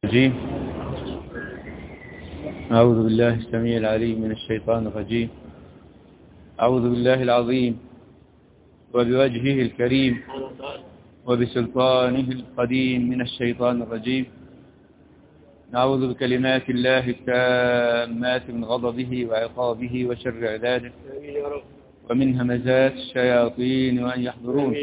الرجيم. أعوذ بالله السميع العليم من الشيطان الرجيم. أعوذ بالله العظيم وبوجهه الكريم وبسلطانه القديم من الشيطان الرجيم. نعوذ بكلمات الله التامات من غضبه وعقابه وشر عباده ومن همزات الشياطين وأن يحضرون.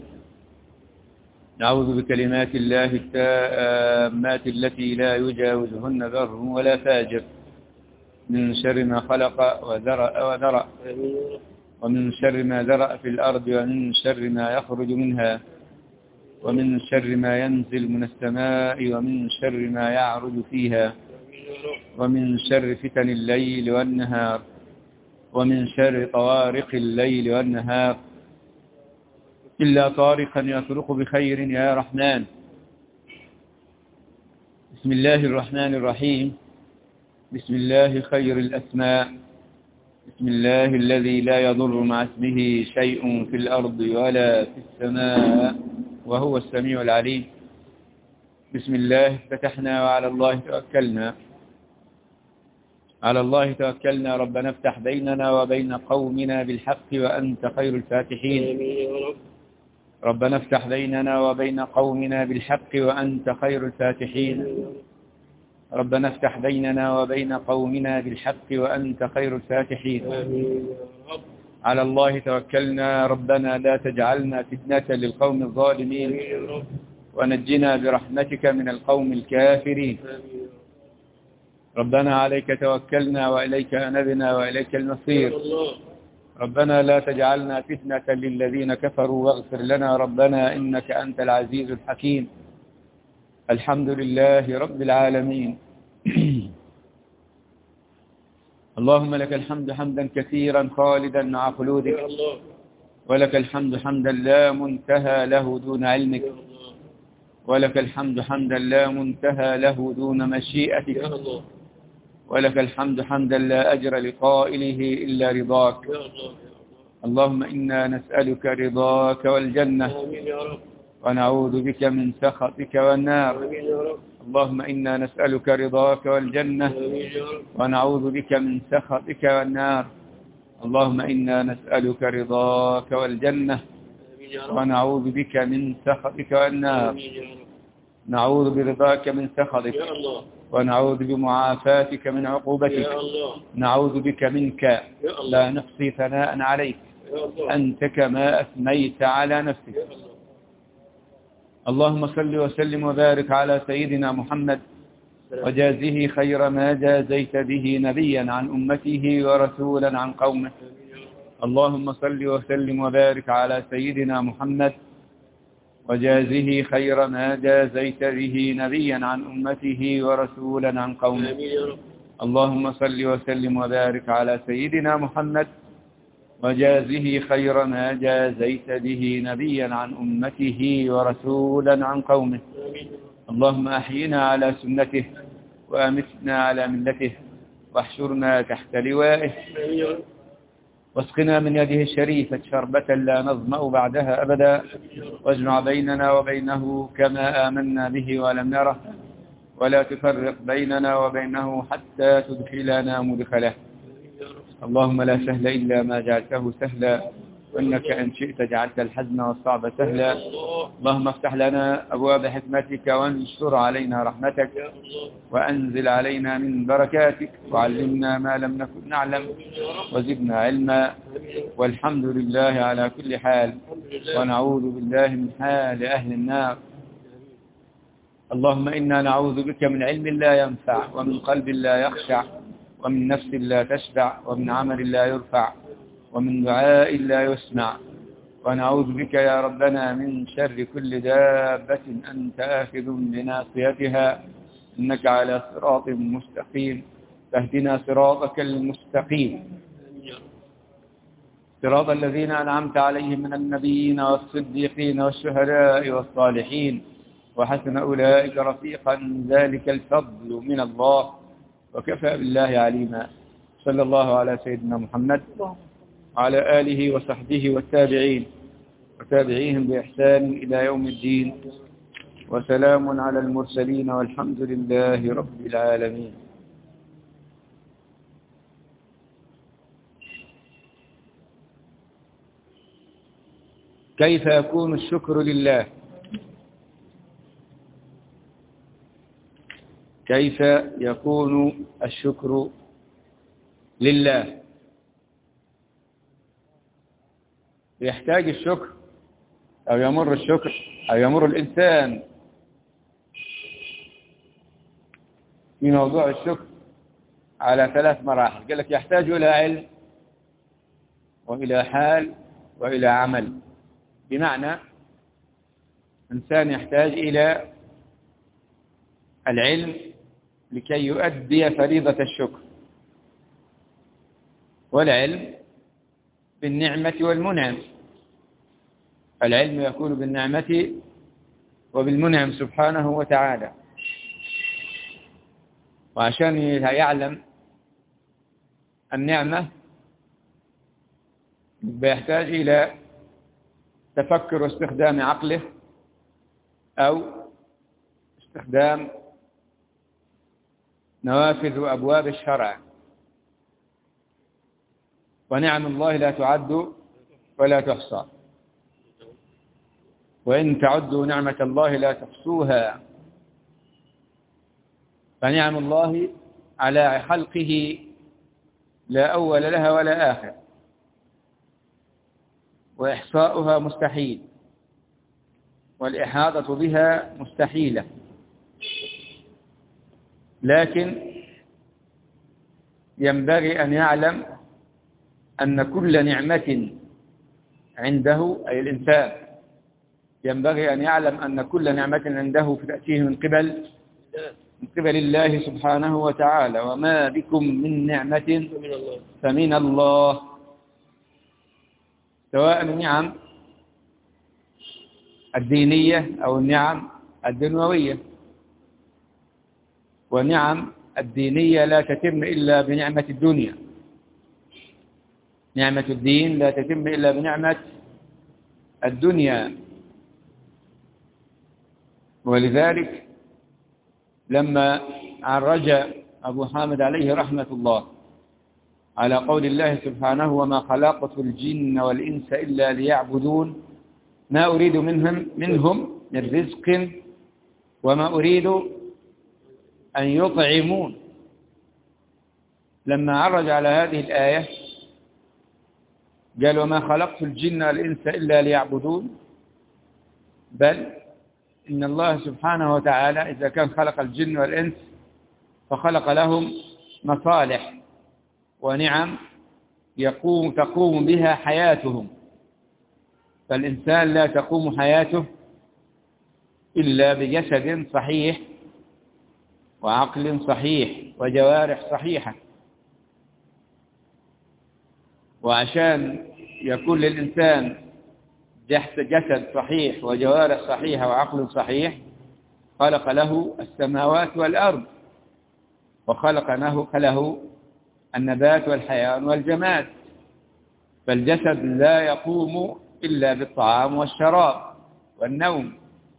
نعوذ بكلمات الله التامات التي لا يجاوزهن بر ولا فاجر من شر ما خلق وذرأ ومن شر ما ذرأ في الأرض ومن شر ما يخرج منها ومن شر ما ينزل من السماء ومن شر ما يعرج فيها ومن شر فتن الليل والنهار ومن شر طوارق الليل والنهار إلا طارقا يطرق بخير يا رحمن. بسم الله الرحمن الرحيم. بسم الله خير الأسماء. بسم الله الذي لا يضر مع اسمه شيء في الأرض ولا في السماء وهو السميع العليم. بسم الله فتحنا وعلى الله توكلنا. على الله توكلنا. ربنا افتح بيننا وبين قومنا بالحق وأنت خير الفاتحين. ربنا افتح بيننا وبين قومنا بالحق وأنت خير الفاتحين. ربنا افتح بيننا وبين قومنا بالحق وأنت خير الفاتحين. على الله توكلنا. ربنا لا تجعلنا فتنة للقوم الظالمين ونجنا برحمتك من القوم الكافرين. ربنا عليك توكلنا وإليك أنبنا وإليك المصير. ربنا لا تجعلنا فتنة للذين كفروا واغفر لنا ربنا إنك أنت العزيز الحكيم. الحمد لله رب العالمين. اللهم لك الحمد حمدا كثيرا خالدا مع خلودك، ولك الحمد حمدا لا منتهى له دون علمك، ولك الحمد حمدا لا منتهى له دون مشيئتك، ولك الحمد حمدا لا أجر لقائله إلا رضاك. اللهم إنا نسألك رضاك والجنة ونعوذ بك من سخطك والنار. اللهم إنا نسألك رضاك والجنة ونعوذ بك من سخطك والنار. اللهم إنا نسألك رضاك والجنة ونعوذ بك من سخطك والنار. نعوذ برضاك من سخطك ونعوذ بمعافاتك من عقوبتك. نعوذ بك منك لا نحصي ثناء عليك أنت كما أثنيت على نفسك. اللهم صل وسلم وبارك على سيدنا محمد وجازه خير ما جازيت به نبيا عن أمته ورسولا عن قومه. اللهم صل وسلم وبارك على سيدنا محمد وجازه خير ما جازيت به نبيا عن أمته ورسولا عن قومه. اللهم صل وسلم وبارك على سيدنا محمد وجازه خير ما جازيت به نبيا عن أمته ورسولا عن قومه. اللهم أحينا على سنته وأمتنا على ملته واحشرنا تحت لوائه واسقنا من يده الشريفة شربة لا نظمأ بعدها أبدا، واجمع بيننا وبينه كما آمنا به ولم نره، ولا تفرق بيننا وبينه حتى تدخلنا مدخله. اللهم لا سهل إلا ما جعلته سهلا، وإنك إن شئت جعلت الحزن والصعب سهلا. اللهم افتح لنا أبواب حكمتك وانشر علينا رحمتك وأنزل علينا من بركاتك وعلمنا ما لم نكن نعلم وزدنا علما. والحمد لله على كل حال، ونعوذ بالله من حال أهل النار. اللهم إنا نعوذ بك من علم لا ينفع ومن قلب لا يخشع ومن نفس لا تشبع ومن عمل لا يرفع ومن دعاء لا يسمع. ونعوذ بك يا ربنا من شر كل دابة أنت آخذ بناصيتها إنك على صراط مستقيم. فاهدنا صراطك المستقيم، صراط الذين أنعمت عليهم من النبيين والصديقين والشهداء والصالحين وحسن أولئك رفيقا. ذلك الفضل من الله وكفى بالله عليما. صلى الله على سيدنا محمد وعلى آله وصحبه والتابعين وتابعيهم بإحسان إلى يوم الدين. وسلام على المرسلين والحمد لله رب العالمين. كيف يكون الشكر لله؟ كيف يكون الشكر لله؟ يحتاج الشكر أو يمر الشكر أو يمر الإنسان في موضوع الشكر على 3 مراحل. قال لك يحتاج إلى علم وإلى حال وإلى عمل. بمعنى إنسان يحتاج إلى العلم لكي يؤدي فريضة الشكر، والعلم بالنعمة والمنعم. العلم يكون بالنعمة وبالمنعم سبحانه وتعالى، وعشان يعلم النعمة يحتاج إلى تفكر واستخدام عقله أو استخدام نوافذ وأبواب الشرع. ونعم الله لا تعد ولا تحصى، وإن تعدوا نعمة الله لا تحصوها. فنعم الله على خلقه لا أول لها ولا آخر، وإحصاؤها مستحيل، والإحاطة بها مستحيلة. لكن ينبغي أن يعلم أن كل نعمة عنده، أي الإنسان ينبغي أن يعلم أن كل نعمة عنده تأتيه من قبل الله سبحانه وتعالى. وما بكم من نعمة فمن الله، سواء النعم الدينية أو النعم الدنيوية. ونعم الدينية لا تتم إلا بنعمة الدنيا، نعمة الدين لا تتم إلا بنعمة الدنيا. ولذلك لما عرج أبو حامد عليه رحمة الله على قول الله سبحانه: وما خلقت الجن والإنس إلا ليعبدون ما أريد منهم من رزق وما أريد أن يطعمون. لما عرج على هذه الآية قال: وما خلقت الجن والإنس إلا ليعبدون، بل إن الله سبحانه وتعالى إذا كان خلق الجن والإنس فخلق لهم مصالح ونعم تقوم بها حياتهم. فالإنسان لا تقوم حياته إلا بجسد صحيح وعقل صحيح وجوارح صحيحة. وعشان يكون للإنسان جسد صحيح وجوارح صحيحة وعقل صحيح خلق له السماوات والأرض، وخلق له النبات والحيوان والجماد. فالجسد لا يقوم إلا بالطعام والشراب والنوم.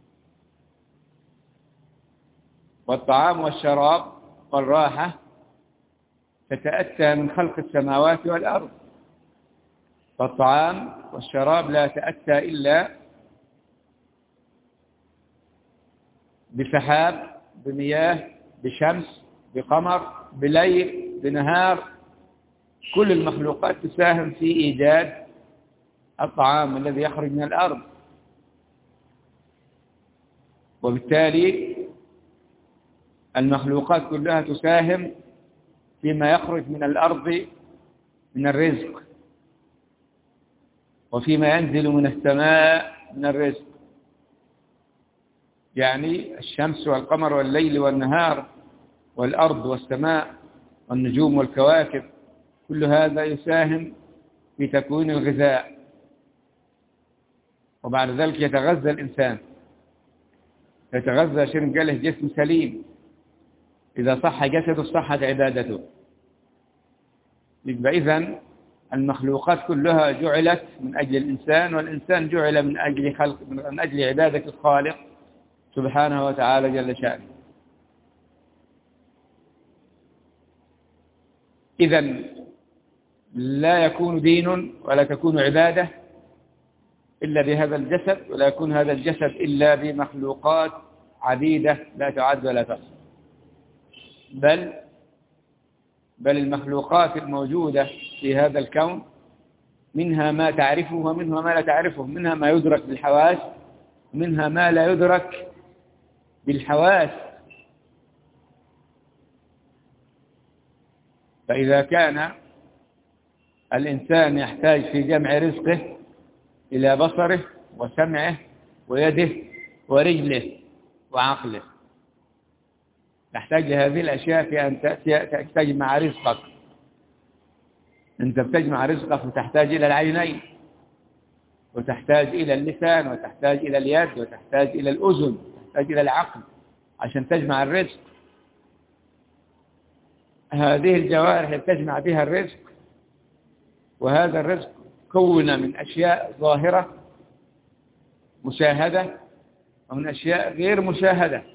والطعام والشراب والراحة تتأتى من خلق السماوات والأرض. فالطعام والشراب لا تأتى إلا بسحاب، بمياه، بشمس، بقمر، بليل، بنهار. كل المخلوقات تساهم في إيجاد الطعام الذي يخرج من الأرض. وبالتالي المخلوقات كلها تساهم فيما يخرج من الأرض من الرزق، وفيما ينزل من السماء من الرزق. يعني الشمس والقمر والليل والنهار والأرض والسماء والنجوم والكواكب، كل هذا يساهم في تكوين الغذاء. وبعد ذلك يتغذى الإنسان، يتغذى عشان قاله جسم سليم. إذا صح جسده صحت عبادته. يبقى إذن المخلوقات كلها جعلت من أجل الإنسان، والإنسان جعل من أجل عبادة الخالق سبحانه وتعالى جل شأنه. إذن لا يكون دين ولا تكون عبادة إلا بهذا الجسد، ولا يكون هذا الجسد إلا بمخلوقات عديدة لا تعد ولا تحصى. بل المخلوقات الموجودة في هذا الكون منها ما تعرفه ومنها ما لا تعرفه، منها ما يدرك بالحواس ومنها ما لا يدرك بالحواس. فإذا كان الإنسان يحتاج في جمع رزقه إلى بصره وسمعه ويده ورجله وعقله، تحتاج لهذه الأشياء في أن تجمع رزقك. أنت بتجمع رزقك وتحتاج إلى العينين، وتحتاج إلى اللسان، وتحتاج إلى اليد، وتحتاج إلى الأذن، وتحتاج إلى العقل عشان تجمع الرزق. هذه الجوارح اللي تجمع بها الرزق، وهذا الرزق كون من أشياء ظاهرة مشاهدة ومن أشياء غير مشاهدة.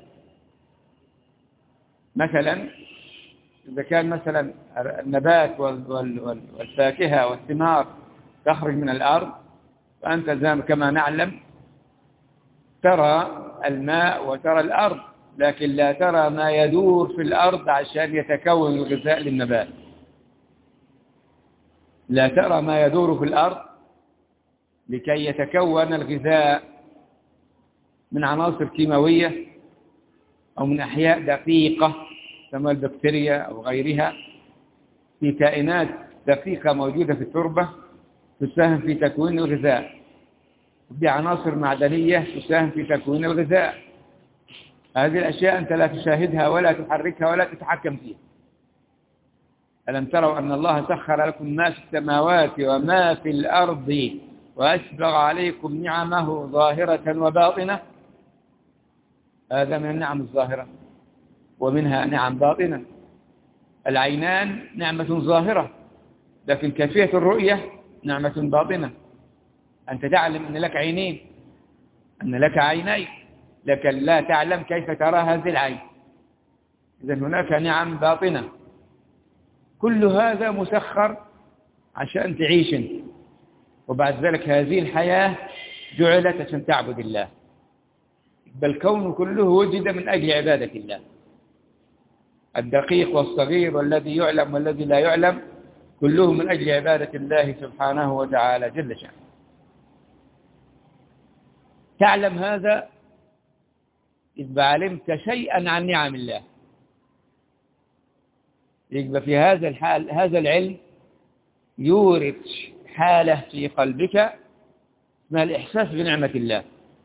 مثلا إذا كان مثلا النبات والفاكهة والثمار تخرج من الأرض، فأنت كما نعلم ترى الماء وترى الأرض، لكن لا ترى ما يدور في الأرض عشان يتكون الغذاء للنبات. لا ترى ما يدور في الأرض لكي يتكون الغذاء من عناصر كيماوية أو من أحياء دقيقة كما البكتيريا أو غيرها. في كائنات دقيقة موجودة في التربة تساهم في تكوين الغذاء، وفي عناصر معدنية تساهم في تكوين الغذاء. هذه الأشياء أنت لا تشاهدها ولا تحركها ولا تتحكم فيها. ألم تروا أن الله سخر لكم ما في السماوات وما في الأرض وأسبغ عليكم نعمه ظاهرة وباطنة؟ هذا من النعم الظاهرة، ومنها نعم باطنة. العينان نعمة ظاهرة، لكن كيفية الرؤية نعمة باطنة. أنت تعلم أن لك عينين، أن لك عينين، لكن لا تعلم كيف ترى هذه العين. إذن هناك نعم باطنة. كل هذا مسخر عشان تعيش انت، وبعد ذلك هذه الحياة جعلت عشان تعبد الله. بل الكون كله وجد من أجل عبادة الله، الدقيق والصغير والذي يعلم والذي لا يعلم كله من أجل عبادة الله سبحانه وتعالى جل شأنه. تعلم هذا إذا علمت شيئا عن نعم الله. يبقى في هذا الحال هذا العلم يورد حالة في قلبك اسمها الإحساس بنعمة الله،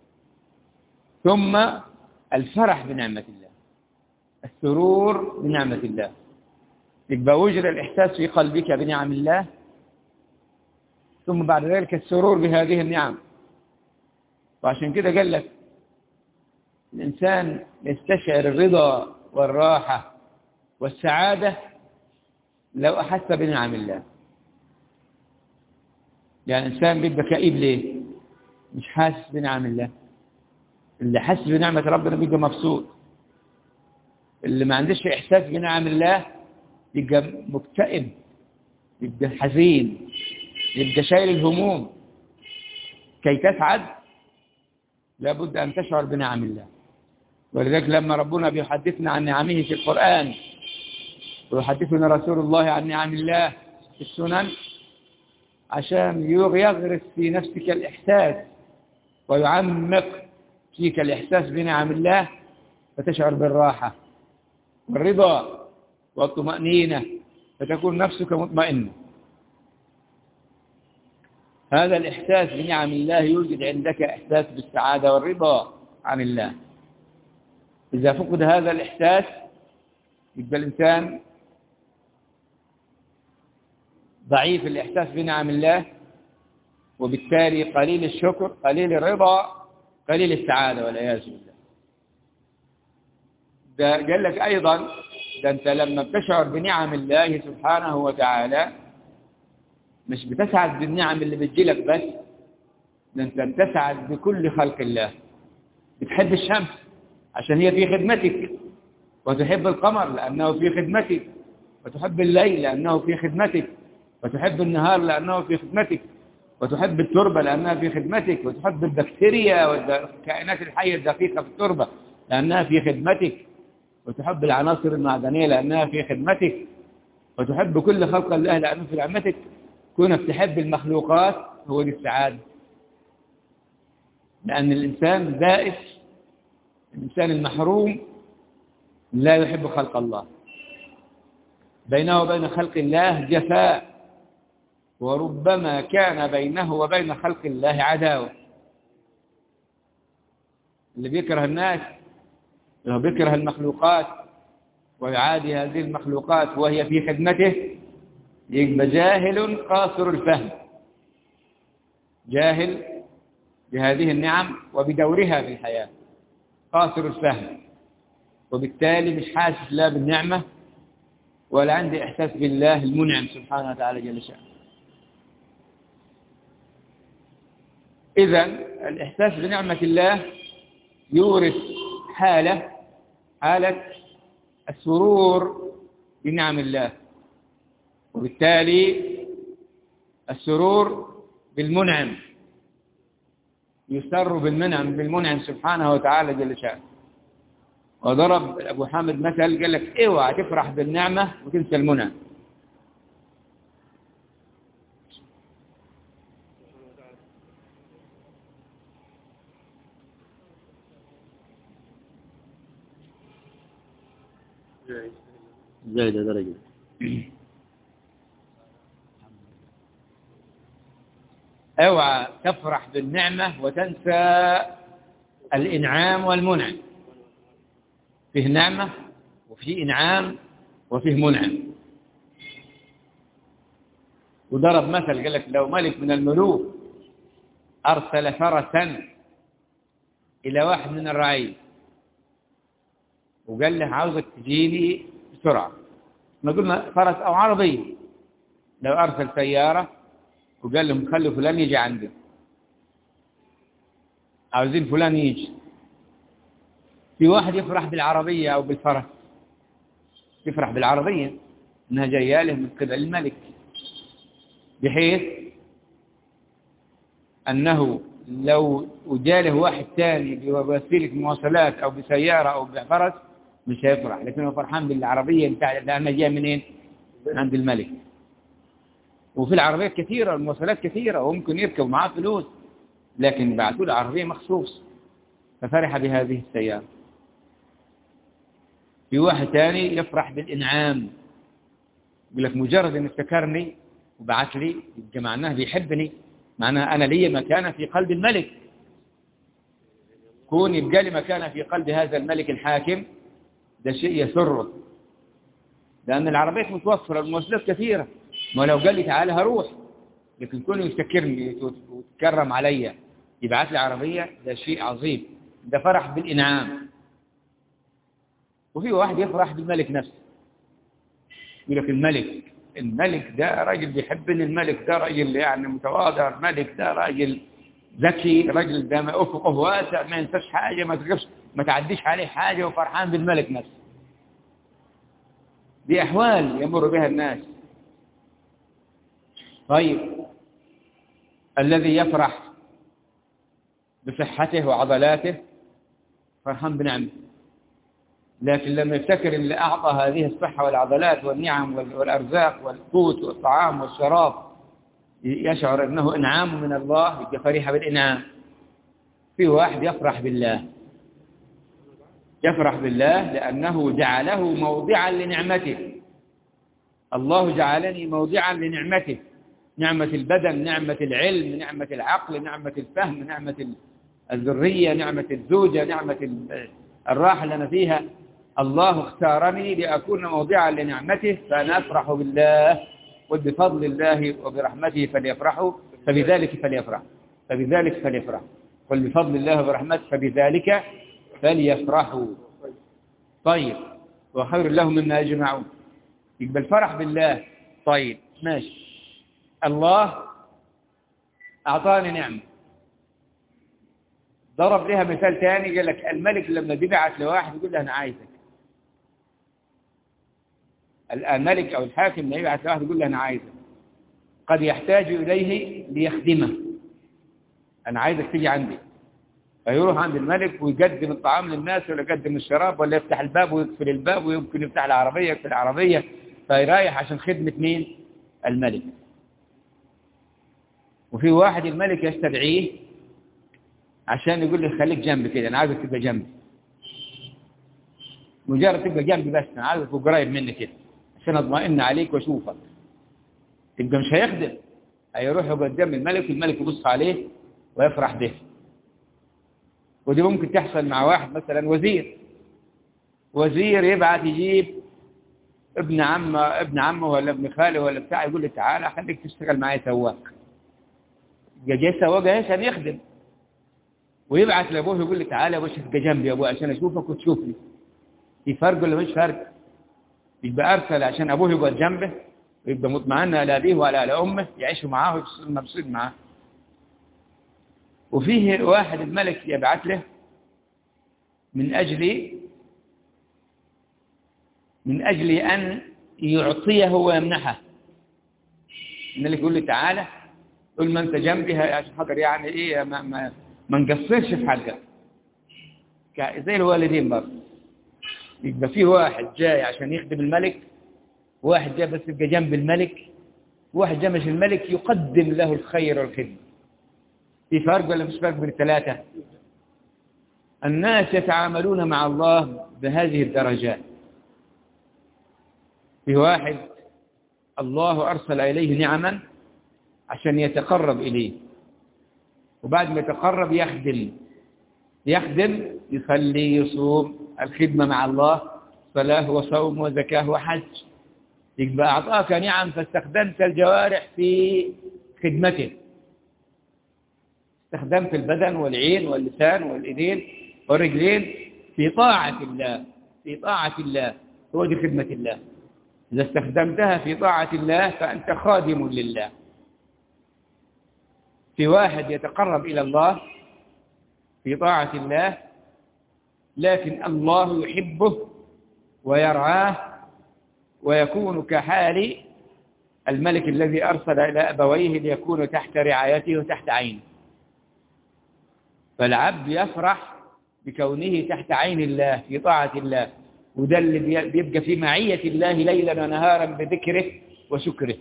ثم الفرح بنعمة الله، السرور بنعمة الله. يبقى وجد الإحساس في قلبك بنعم الله، ثم بعد ذلك السرور بهذه النعم. وعشان كده قال لك الإنسان يستشعر الرضا والراحة والسعادة لو أحس بنعم الله. يعني الإنسان بيبقى كئيب ليه؟ مش حاسس بنعم الله. اللي حاسس بنعمة ربنا بيبقى مبسوط. اللي ما عندش إحساس بنعم الله يبقى مكتئب، يبقى حزين، يبقى شايل الهموم. كي تسعد لابد أن تشعر بنعم الله. ولذلك لما ربنا بيحدثنا عن نعمه في القرآن، ويحدثنا رسول الله عن نعم الله في السنن، عشان يغرس في نفسك الإحساس ويعمق فيك الإحساس بنعم الله، فتشعر بالراحة والرضا والطمأنينة، فتكون نفسك مطمئنة. هذا الإحساس بنعم الله يوجد عندك إحساس بالسعادة والرضا عن الله. إذا فقد هذا الإحساس يبقى الإنسان ضعيف الإحساس بنعم الله، وبالتالي قليل الشكر، قليل الرضا، قليل السعادة والعياذ بالله. ده قال لك أيضا ده أنت لما بتشعر بنعم الله سبحانه وتعالى مش بتسعد بالنعم اللي بتجيلك بس، ده أنت بتسعد بكل خلق الله. بتحب الشمس، عشان هي في خدمتك، وتحب القمر لأنه في خدمتك، وتحب الليل لأنه في خدمتك، وتحب النهار لأنه في خدمتك، وتحب التربة لأنها في خدمتك، وتحب البكتيريا والكائنات الحية الدقيقة في التربة لأنها في خدمتك، وتحب العناصر المعدنية لأنها في خدمتك، وتحب كل خلق الله لأنه في خدمتك. كونك تحب المخلوقات هو دي السعادة. لأن الإنسان بائس، الإنسان المحروم لا يحب خلق الله، بينه وبين خلق الله جفاء، وربما كان بينه وبين خلق الله عداوة. اللي بيكره الناس، اللي بيكره المخلوقات ويعادي هذه المخلوقات وهي في خدمته، يبقى جاهل قاصر الفهم، جاهل بهذه النعم وبدورها في الحياة، قاصر الفهم، وبالتالي مش حاسس لا بالنعمة ولا عندي إحساس بالله المنعم سبحانه وتعالى جل شأنه. إذن الإحساس بنعمة الله يورث حالة السرور بنعم الله، وبالتالي السرور بالمنعم، يسر بالمنعم سبحانه وتعالى جل شأنه. وضرب أبو حامد مثل قال لك اوعى تفرح بالنعمة وتنسى المنعم. زايدة درجة. اوعى تفرح بالنعمة وتنسى الإنعام والمنعم. فيه نعمة وفيه إنعام وفيه منعم. وضرب مثل قال لك لو ملك من الملوك أرسل فرسا إلى واحد من الرعية وقال له عاوزك تجيني بسرعة، ما قلنا فرس أو عربية، لو أرسل سيارة وقال لهم خلوا فلان يجي عندي، عاوزين فلان يجي، في واحد يفرح بالعربية أو بالفرس، يفرح بالعربية إنها جاية له من قبل الملك، بحيث أنه لو جاله واحد ثاني بوسيلة مواصلات أو بسيارة أو بفرس مش هيفرح، لكنه فرحان بالعربية لأنها جاية منين؟ عند الملك. وفي العربيات كثيرة، المواصلات كثيرة، وممكن يركب معاه فلوس، لكن بعثوا له عربية مخصوص ففرح بهذه السيارة. في واحد ثاني يفرح بالإنعام، يقول لك مجرد أن افتكرني وبعث لي يبقى معناه بيحبني، معناه أنا لي مكانة في قلب الملك، كون يبقى لي مكانة في قلب هذا الملك الحاكم، ده شيء يسره، لأن العربيات متوفرة، المواصلات كثيرة، ما لو قال لي تعالى هروح، لكن كون يفتكرني وتكرم عليا يبعث لي عربية، ده شيء عظيم، ده فرح بالإنعام. وفي واحد يفرح بالملك نفسه، يقول لك الملك ده راجل بيحبني، الملك ده راجل يعني متواضع، الملك ده راجل ذكي، راجل ده أفقه واسع، ما ينساش حاجة، ما تعديش عليه حاجة، وفرحان بالملك نفسه. دي أحوال يمر بها الناس. طيب الذي يفرح بصحته وعضلاته فرحان بنعمه، لكن لما يفتكر اللي أعطى هذه الصحة والعضلات والنعم والأرزاق والقوت والطعام والشراب يشعر أنه إنعام من الله، يبقى فرح بالإنعام. في واحد يفرح بالله، يفرح بالله لأنه جعله موضعا لنعمته. الله جعلني موضعا لنعمته، نعمة البدن، نعمة العلم، نعمة العقل، نعمة الفهم، نعمة الذرية، نعمة الزوجة، نعمة الراحة اللي أنا فيها. الله اختارني لأكون موضعا لنعمته، فأنا أفرح بالله، وبفضل الله وبرحمته فليفرحوا، فبذلك فليفرحوا، قل بفضل الله وبرحمته فبذلك فليفرحوا. طيب وخير لهم مما يجمعون، يبقى الفرح بالله. طيب ماشي، الله أعطاني نعمة، ضرب لها مثال تاني، قال لك الملك لما بيبعت لواحد يقول له أنا عايزك. الملك أو الحاكم لما يبعت لواحد يقول له أنا عايزك، قد يحتاج إليه ليخدمه، أنا عايزك تيجي عندي، فيروح عند الملك ويقدم الطعام للناس ولا يقدم الشراب ولا يفتح الباب ويقفل الباب ويمكن يفتح العربية يقفل العربية، فيرايح عشان خدمة مين؟ الملك. وفي واحد الملك يستدعيه عشان يقول له خليك جنبي كده، أنا عايزك تبقى جنبي، مجرد تبقى جنبي بس، أنا عايزك تبقى قريب مني كده عشان أطمئن عليك وأشوفك. تبقى مش هيخدم، هيروح قدام الملك والملك يبص عليه ويفرح به. ودي ممكن تحصل مع واحد مثلا وزير يبعت يجيب ابن عمه ولا ابن خاله ولا بتاع، يقول له تعالى خليك تشتغل معايا سواق. جاي سواق عشان يخدم، ويبعت لابوه يقول له تعالى يا ابوي تبقى جنبي يا ابوي عشان اشوفك وتشوفني. في فرق ولا مش فرق؟ يبقى ارسل عشان ابوه يقعد جنبه ويبقى مطمئن على ابيه وعلى امه، يعيشوا معاه ومبسوط معاه. وفيه واحد الملك يبعث له من أجل أن يعطيه ويمنحه. الملك يقول له تعالى قل ما أنت جنبي عشان خاطر يعني إيه ما نقصرش في حقك، زي الوالدين برضه. يبقى فيه واحد جاي عشان يخدم الملك، واحد جاي بس يبقى جنب الملك، واحد جاي مش الملك يقدم له الخير والخدمة. في فرق ولا مش فرق بين الثلاثة؟ الناس يتعاملون مع الله بهذه الدرجات. في واحد الله أرسل إليه نعما عشان يتقرب إليه، وبعد ما يتقرب يخدم، يصلي، يصوم، الخدمة مع الله، صلاة وصوم وزكاة وحج. يبقى أعطاك نعم فاستخدمت الجوارح في خدمته، استخدمت البدن والعين واللسان والإيدين والرجلين في طاعة الله، هو دي خدمة الله. إذا استخدمتها في طاعة الله فأنت خادم لله. في واحد يتقرب إلى الله في طاعة الله، لكن الله يحبه ويرعاه ويكون كحال الملك الذي أرسل إلى أبويه ليكونوا تحت رعايته وتحت عينه. فالعبد يفرح بكونه تحت عين الله في طاعة الله، وده اللي بيبقى في معية الله ليلا ونهارا بذكره وشكره.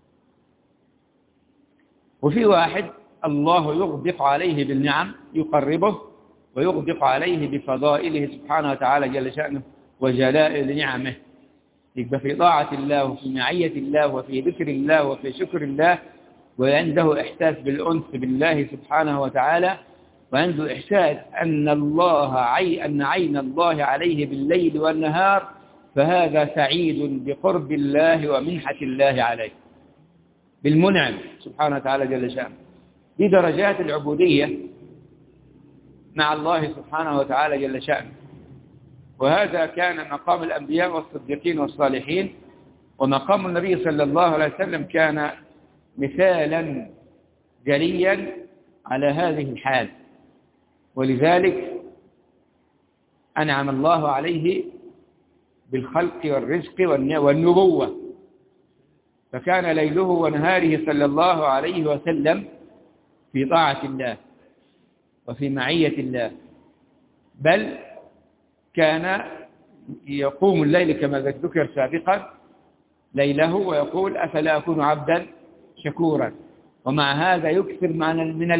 وفي واحد الله يغدق عليه بالنعم، يقربه ويغدق عليه بفضائله سبحانه وتعالى جل شأنه وجلائل نعمه. يبقى في طاعة الله وفي معية الله وفي ذكر الله وفي شكر الله، وعنده إحساس بالأنس بالله سبحانه وتعالى، وعنده إحساس أن عين الله عليه بالليل والنهار، فهذا سعيد بقرب الله ومنحة الله عليه بالمنعم سبحانه وتعالى جل شأنه. دي درجات العبودية مع الله سبحانه وتعالى جل شأنه. وهذا كان مقام الأنبياء والصديقين والصالحين، ومقام النبي صلى الله عليه وسلم كان مثالا جليا على هذه الحال. ولذلك أنعم الله عليه بالخلق والرزق والنبوة، فكان ليله ونهاره صلى الله عليه وسلم في طاعة الله وفي معية الله، بل كان يقوم الليل كما ذكر سابقا ليله ويقول أفلا أكون عبدا شكورا. ومع هذا يكثر من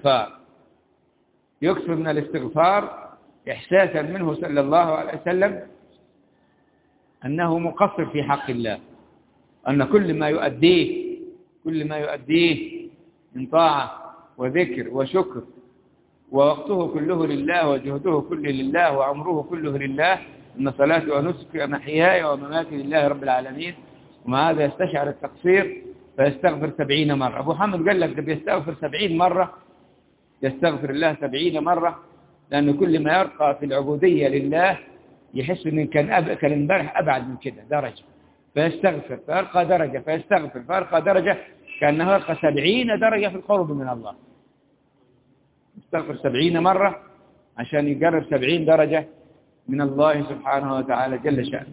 الاستغفار إحساسا منه صلى الله عليه وسلم أنه مقصر في حق الله، أن كل ما يؤديه من طاعة وذكر وشكر ووقته كله لله وجهده كله لله وعمره كله لله، إن صلاتي ونسكي ومحياي ومماتي لله رب العالمين. ومع هذا يستشعر التقصير فيستغفر 70 مرة. أبو حامد قال لك ده بيستغفر 70 مرة، يستغفر الله 70 مرة، لأنه كل ما يرقى في العبودية لله يحس أنه كان امبارح أبعد من كده درجة، فيستغفر فيرقى درجة، فيستغفر فيرقى درجة، كأنه يرقى 70 درجة في القرب من الله. استغفر 70 مرة عشان يقرب 70 درجة من الله سبحانه وتعالى جل شأنه.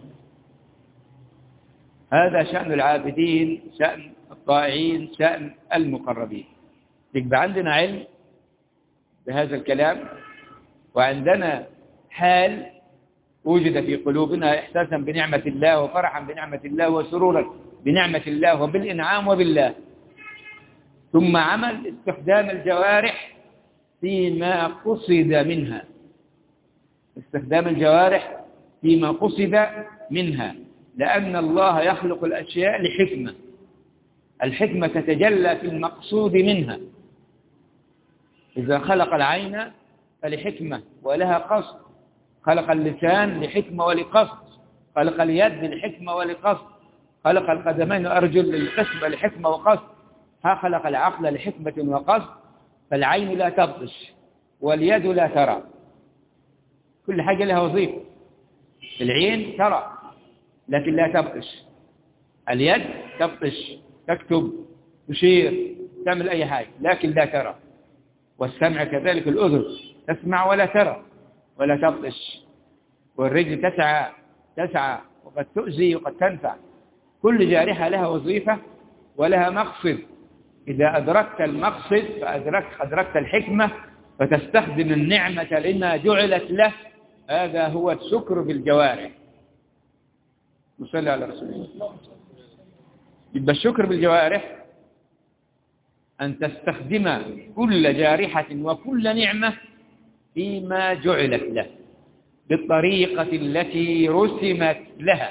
هذا شأن العابدين، شأن الطائعين، شأن المقربين. يبقى عندنا علم بهذا الكلام، وعندنا حال وجد في قلوبنا إحساسا بنعمة الله وفرحا بنعمة الله وسرورا بنعمة الله وبالإنعام وبالله. ثم عمل استخدام الجوارح فيما قصد منها، استخدام الجوارح فيما قصد منها، لأن الله يخلق الأشياء لحكمة. الحكمة تتجلى في المقصود منها. إذا خلق العين فلحكمة ولها قصد، خلق اللسان لحكمة ولقصد، خلق اليد لحكمة ولقصد، خلق القدمين وأرجل للقسمة لحكمة وقصد، خلق العقل لحكمة وقصد. فالعين لا تبطش واليد لا ترى، كل حاجة لها وظيفة. العين ترى لكن لا تبطش، اليد تبطش، تكتب، تشير، تعمل أي حاجة لكن لا ترى. والسمع كذلك، الأذن تسمع ولا ترى ولا تبطش. والرجل تسعى وقد تؤذي وقد تنفع. كل جارحة لها وظيفة ولها مقصد. إذا أدركت المقصد فأدركت الحكمة، فتستخدم النعمة لما جعلت له. هذا هو الشكر بالجوارح. نصلي على رسول الله. يبقى الشكر بالجوارح أن تستخدم كل جارحة وكل نعمة فيما جعلت له بالطريقة التي رسمت لها.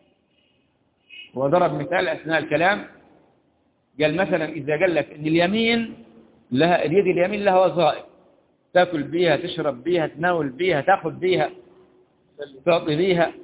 وضرب مثال أثناء الكلام، قال مثلا إذا قال لك أن اليمين لها، اليد اليمين لها وظائف، تأكل بيها، تشرب بيها، تناول بيها، تأخذ بيها، تعطي بيها،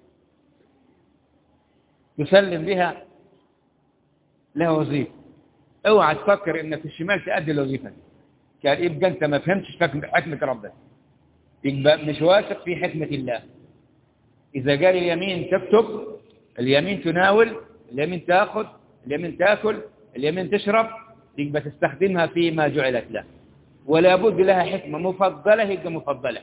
تسلم بها، لها وظيفة. اوعى تفكر انك في الشمال تأدي الوظيفة دي. كان يبقى انت ما فهمتش حكمة ربنا، يبقى مش واثق في حكمة الله. إذا قال اليمين تكتب، اليمين تناول، اليمين تأخذ، اليمين تأكل، اليمين تشرب، يبقى تستخدمها فيما جعلت له. ولا بد لها حكمة مفضلة، يبقى مفضلة.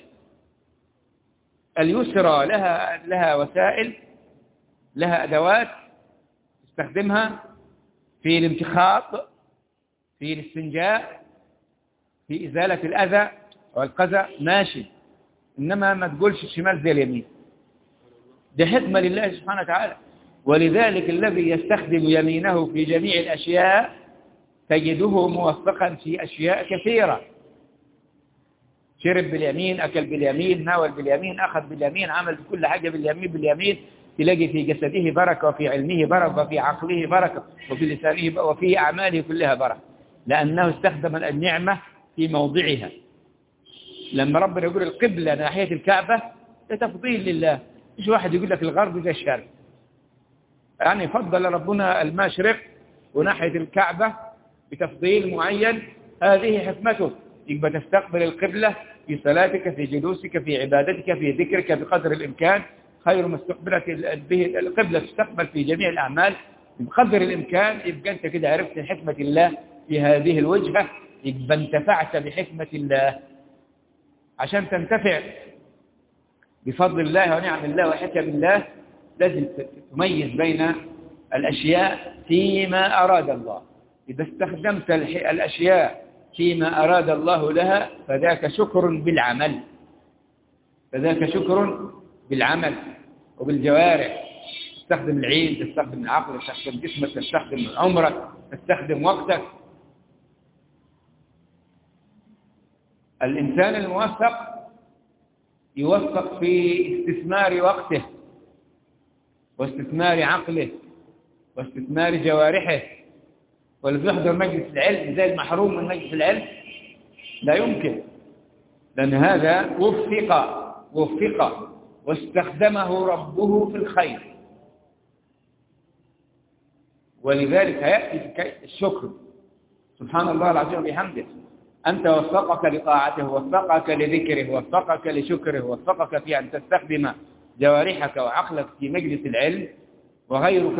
اليسرى لها وسائل، لها أدوات تستخدمها في الامتخاط، في الاستنجاء، في إزالة الأذى والقذى، ماشي. إنما ما تقولش الشمال زي اليمين، دي حكمة لله سبحانه وتعالى. ولذلك الذي يستخدم يمينه في جميع الأشياء تجده موفقا في أشياء كثيرة. شرب باليمين، أكل باليمين، ناول باليمين، أخذ باليمين، عمل كل حاجة باليمين. تلاقي في جسده بركة، وفي علمه بركة، وفي عقله بركة، وفي لسانه وفي أعماله كلها بركة، لأنه استخدم النعمة في موضعها. لما ربنا يقول القبلة ناحية الكعبة ده تفضيل لله. مش واحد يقول لك الغرب زي الشرق، يعني فضل ربنا المشرق وناحية الكعبة بتفضيل معين، هذه حكمته. يبقى تستقبل القبلة في صلاتك، في جلوسك، في عبادتك، في ذكرك بقدر الإمكان. خير ما استقبلت به القبلة تستقبل في جميع الأعمال بقدر الإمكان. يبقى أنت كده عرفت حكمة الله في هذه الوجهة، يبقى انتفعت بحكمة الله. عشان تنتفع بفضل الله ونعم الله وحكم الله لازم تميز بين الأشياء فيما أراد الله. إذا استخدمت الأشياء فيما أراد الله لها فذاك شكر بالعمل، فذاك شكر بالعمل وبالجوارح. تستخدم العين، تستخدم العقل، تستخدم جسمك، تستخدم عمرك، تستخدم وقتك. الإنسان الموفق يوفق في استثمار وقته واستثمار عقله واستثمار جوارحه. والذي يحضر مجلس العلم زي المحروم من مجلس العلم لا يمكن، لأن هذا وفق واستخدمه ربه في الخير. ولذلك يأتي الشكر. سبحان الله العظيم وبحمده. أنت وفقك لطاعته، وفقك لذكره، وفقك لشكره، وفقك في أن تستخدم جوارحك وعقلك في مجلس العلم، وغيرك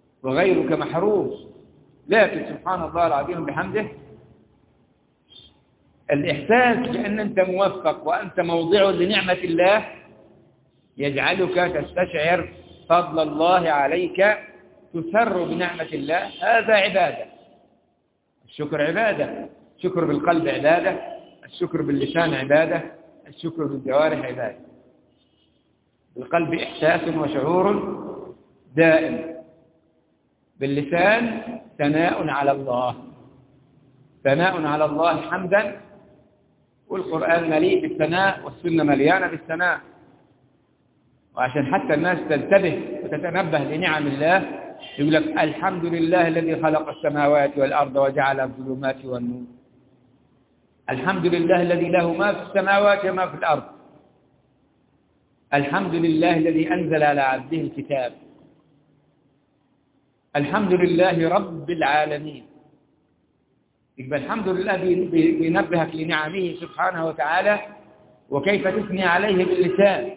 محروم. لكن سبحان الله العظيم بحمده الإحساس بأن أنت موفق وأنت موضع لنعمة الله يجعلك تستشعر فضل الله عليك، تسر بنعمة الله. هذا عبادة. الشكر عبادة، الشكر بالقلب عبادة، الشكر باللسان عبادة، الشكر بالجوارح عبادة. بالقلب إحساس وشعور دائم، باللسان ثناء على الله، ثناء على الله حمدا، والقرآن مليء بالثناء والسنة مليانة بالثناء. وعشان حتى الناس تنتبه وتتنبه لنعم الله يقول لك الحمد لله الذي خلق السماوات والأرض وجعل الظلمات والنور. الحمد لله الذي له ما في السماوات وما في الأرض. الحمد لله الذي أنزل على عبده الكتاب. الحمد لله رب العالمين. يبقى الحمد لله بينبهك لنعمه سبحانه وتعالى وكيف تثني عليه باللسان.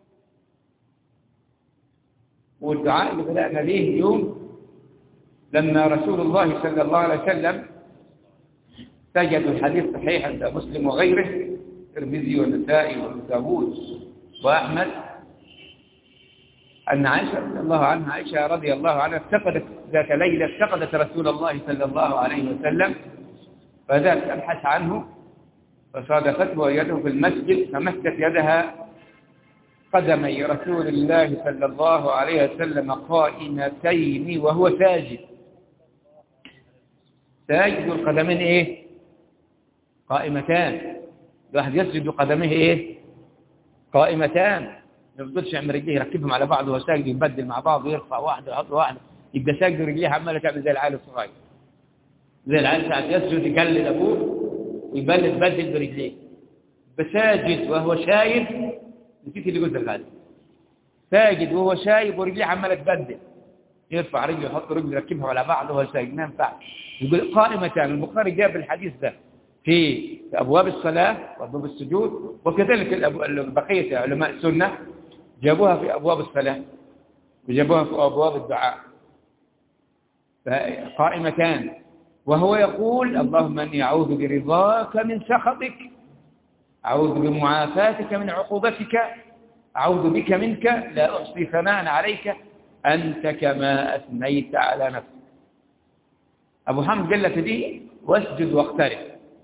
والدعاء اللي بدأنا به اليوم لما رسول الله صلى الله عليه وسلم تجد الحديث صحيح عند مسلم وغيره، الترمذي والنسائي وابن داود وأحمد، أن عائشة رضي الله عنها، عائشة رضي الله عنها افتقدت ذات ليلة، افتقدت رسول الله صلى الله عليه وسلم، فذهبت تبحث عنه فصادفته ويده في المسجد، فمسكت يدها قدمي رسول الله صلى الله عليه وسلم قائمتين وهو ساجد. ساجد القدمين ايه؟ قائمتان. الواحد يسجد قدميه ايه؟ قائمتان. ما يفضلش يعمل رجليه يركبهم على بعض وهو ساجد، يبدل مع بعض ويرفع واحده ويحط واحده، يبقى ساجد رجليه عماله تعمل زي العيال الصغير، زي العيال ساعه يسجد يقلد ابوه ويبدل برجليه. بساجد وهو شايب، نسيت اللي قلت لك، ساجد وهو شايب ورجليه عماله تبدل، يرفع رجله يحط رجله يركبها على بعض وهو ساجد، ما ينفعش. يقول قائمتان. البخاري جاب الحديث ده في ابواب الصلاه وابواب السجود، وكذلك بقيه علماء السنه جابوها في ابواب الصلاه وجابوها في ابواب الدعاء. قائمتان وهو يقول اللهم اني اعوذ برضاك من سخطك، أعوذ بمعافاتك من عقوبتك، أعوذ بك منك، لا أحصي ثناء عليك أنت كما أثنيت على نفسك. أبو حمد قال لك دي واسجد واقترب.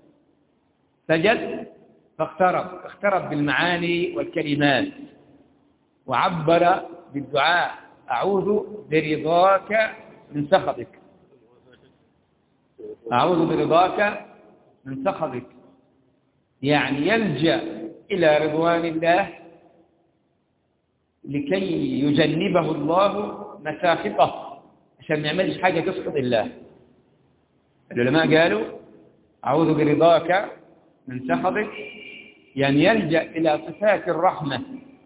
سجد فاقترب بالمعاني والكلمات، وعبر بالدعاء أعوذ برضاك من سخطك، أعوذ برضاك من سخطك، يعني يلجأ إلى رضوان الله لكي يجنبه الله مساخطه، عشان ما يعملش حاجة تسخط الله. العلماء قالوا أعوذ برضاك من سخطك، يعني يلجأ إلى صفات الرحمة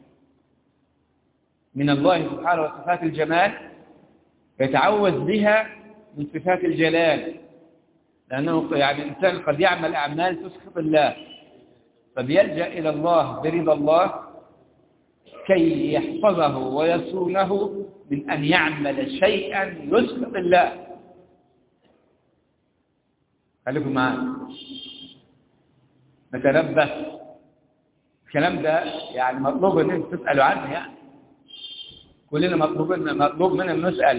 من الله سبحانه وصفات الجمال، يتعوذ بها من صفات الجلال، لأنه يعني الإنسان قد يعمل أعمال تسخط الله، فبيلجأ إلى الله برضا الله كي يحفظه ويصونه من أن يعمل شيئا يسخط الله. خليكم معانا نتنبه. الكلام ده يعني مطلوب ان انتم تسألوا عنه، يعني كلنا مطلوب منا نسأل.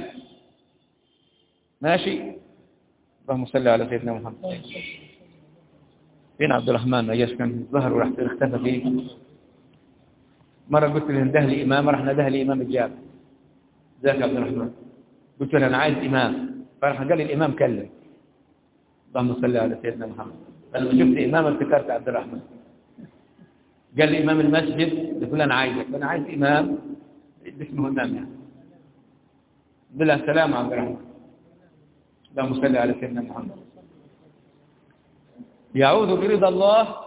ماشي. اللهم صل على سيدنا محمد. فين عبد الرحمن؟ ما جاش، كان في الظهر وراح اختفى فيه. مرة قلت له انده لي إمام، راح نده لي إمام الجامع. ذاك عبد الرحمن، قلت له أنا عايز إمام، فراح قال لي الإمام كلم. اللهم صل على سيدنا محمد. أنا شفت إمام افتكرت عبد الرحمن. قال لي إمام المسجد، قلت له أنا عايزك، أنا عايز إمام اسمه إمام يعني. بالله السلام عبد الرحمن. اللهم صل على سيدنا محمد. يعوذ برضا الله،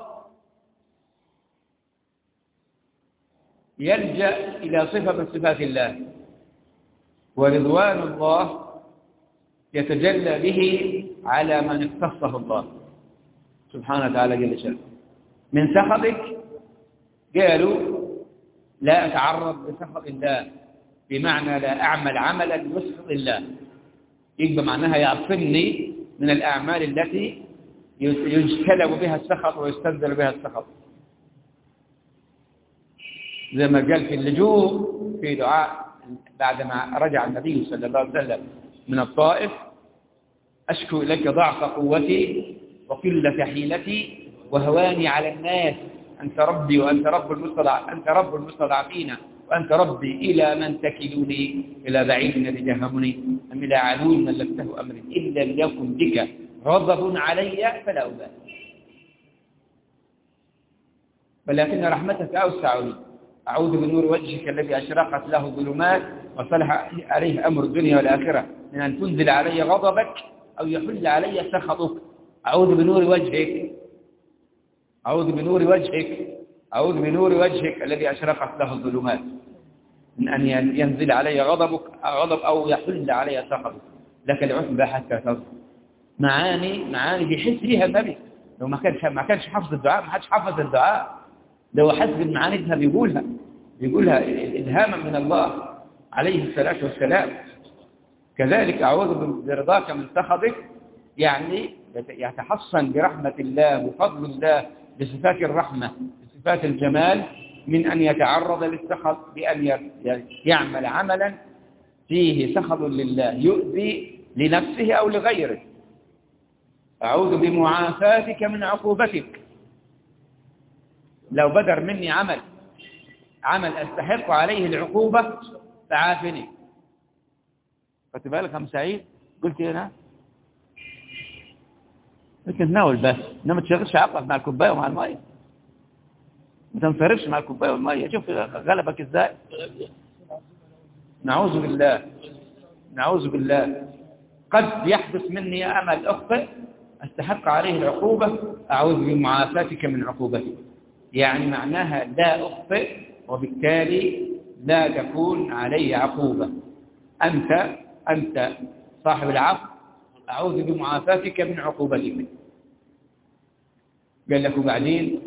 يلجأ إلى صفة من صفات الله، ورضوان الله يتجلى به على من اختصه الله سبحانه وتعالى جل شأنه. من سخطك قالوا لا أتعرض لسخط الله، بمعنى لا أعمل عملا يسخط الله، يبقى معناها يعصمني من الأعمال التي يجتلب بها السخط ويستنزل بها السخط. زي ما قال في اللجوء في دعاء بعدما رجع النبي صلى الله عليه وسلم من الطائف: أشكو إليك ضعف قوتي وقلة حيلتي وهواني على الناس، أنت ربي وأنت رب المستضعفين وأنت ربي، إلى من تكلني؟ إلى بعيد يتجهمني أم إلى عدو ملكته أمري؟ إلا ليكن بك غضب علي فلا أبالي، ولكن رحمتك أوسع لي. أعوذ بنور وجهك الذي أشرقت له الظلمات وصلح عليه أمر الدنيا والآخرة من أن تنزل علي غضبك أو يحل علي سخطك. أعوذ بنور وجهك، أعوذ بنور وجهك، أعوذ بنور وجهك الذي أشرقت له الظلمات من أن ينزل علي غضب أو يحل علي سخطك. لك العتبى حتى تصل. معاني بيحس بها النبي. لو ما كانش حافظ الدعاء، ما حدش حافظ الدعاء. لو حس بالمعاني دي بيقولها إلهاما من الله عليه الصلاة والسلام. كذلك أعوذ برضاك من سخطك، يعني يتحصن برحمة الله وفضل الله بصفات الرحمة بصفات الجمال من أن يتعرض للسخط بأن يعمل عملا فيه سخط لله يؤذي لنفسه أو لغيره. أعوذ بمعافاتك من عقوبتك. لو بدر مني عمل أستحق عليه العقوبة فعافني. خدت بالك يا سعيد؟ قلت هنا تتناول بس، انما تشغلش عقلك مع الكوبايه ومع الميه، ما تنفرش مع الكوبايه والميه. شوف غلبك ازاي. نعوذ بالله. قد يحدث مني امل اخطئ استحق عليه العقوبه، اعوذ بمعافاتك من عقوبتك. يعني معناها لا اخطئ وبالتالي لا تكون علي عقوبه. انت صاحب العفو، أعوذ بمعافاتك من عقوبتك. قال لك وبعدين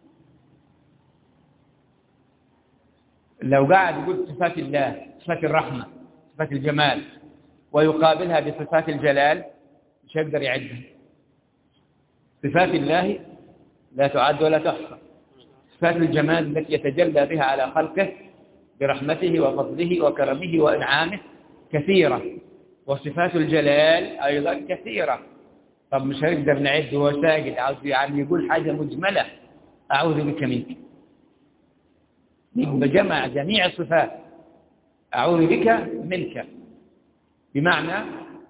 لو قاعد يقول صفات الله، صفات الرحمة، صفات الجمال، ويقابلها بصفات الجلال، مش هيقدر يعدها. صفات الله لا تعد ولا تحصى. صفات الجمال التي يتجلى بها على خلقه برحمته وفضله وكرمه وإنعامه كثيرة، وصفات الجلال أيضا كثيرة. طب مش هنقدر نعد وهو ساجد، عاوز يعني يقول حاجة مجملة: أعوذ بك منك. بجمع جميع الصفات، أعوذ بك منك، بمعنى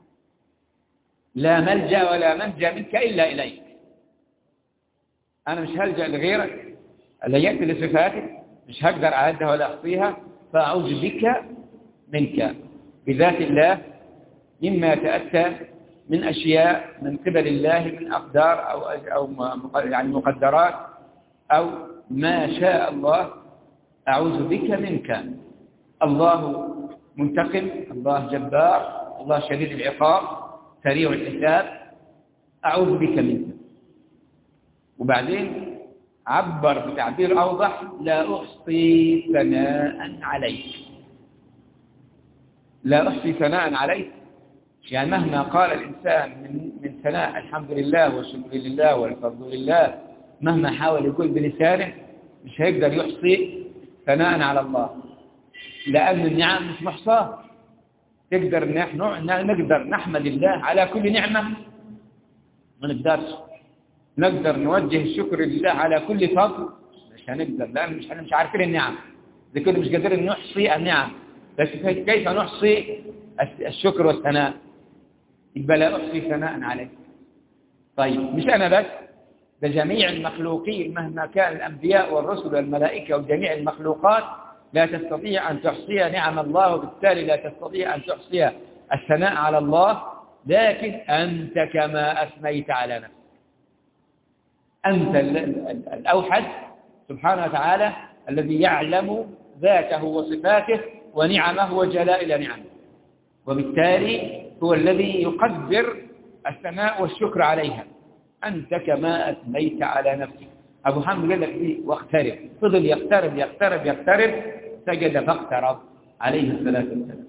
لا ملجأ ولا منجا منك إلا إليك. أنا مش هلجأ لغيرك، لجأت لصفاتك مش هقدر أعدها ولا أحصيها، فأعوذ بك منك. بذات الله مما يتأتى من أشياء من قبل الله من أقدار أو يعني مقدرات أو ما شاء الله. أعوذ بك منك. الله منتقم، الله جبار، الله شديد العقاب، سريع الحساب. أعوذ بك منك. وبعدين عبر بتعبير أوضح: لا أحصي ثناء عليك. لا أحصي ثناء عليك، يعني مهما قال الإنسان من ثناء الحمد لله والشكر لله والفضل لله، مهما حاول يقول بلسانه مش هيقدر يحصي ثناء على الله، لأن النعم مش محصاة. نقدر نحمد الله على كل نعمة؟ ما نقدرش. نقدر نوجه الشكر لله على كل فضل؟ مش هنقدر، لأن مش عارفين النعم. إذا كنا مش قادرين نحصي النعم، بس كيف نحصي الشكر والثناء؟ يبقى لا أحصي ثناء عليك. طيب مش أنا بس، ده جميع المخلوقين مهما كان الأنبياء والرسل والملائكة وجميع المخلوقات لا تستطيع أن تحصي نعم الله، وبالتالي لا تستطيع أن تحصي الثناء على الله. لكن أنت كما أثنيت على نفسك، أنت الأوحد سبحانه وتعالى الذي يعلم ذاته وصفاته ونعمه وجلائل نعمه، وبالتالي هو الذي يقدر الثناء والشكر عليها. أنت كما أثنيت على نفسك. أبو حامد قال لك إيه؟ واقترب. فضل يقترب، سجد فاقترب عليه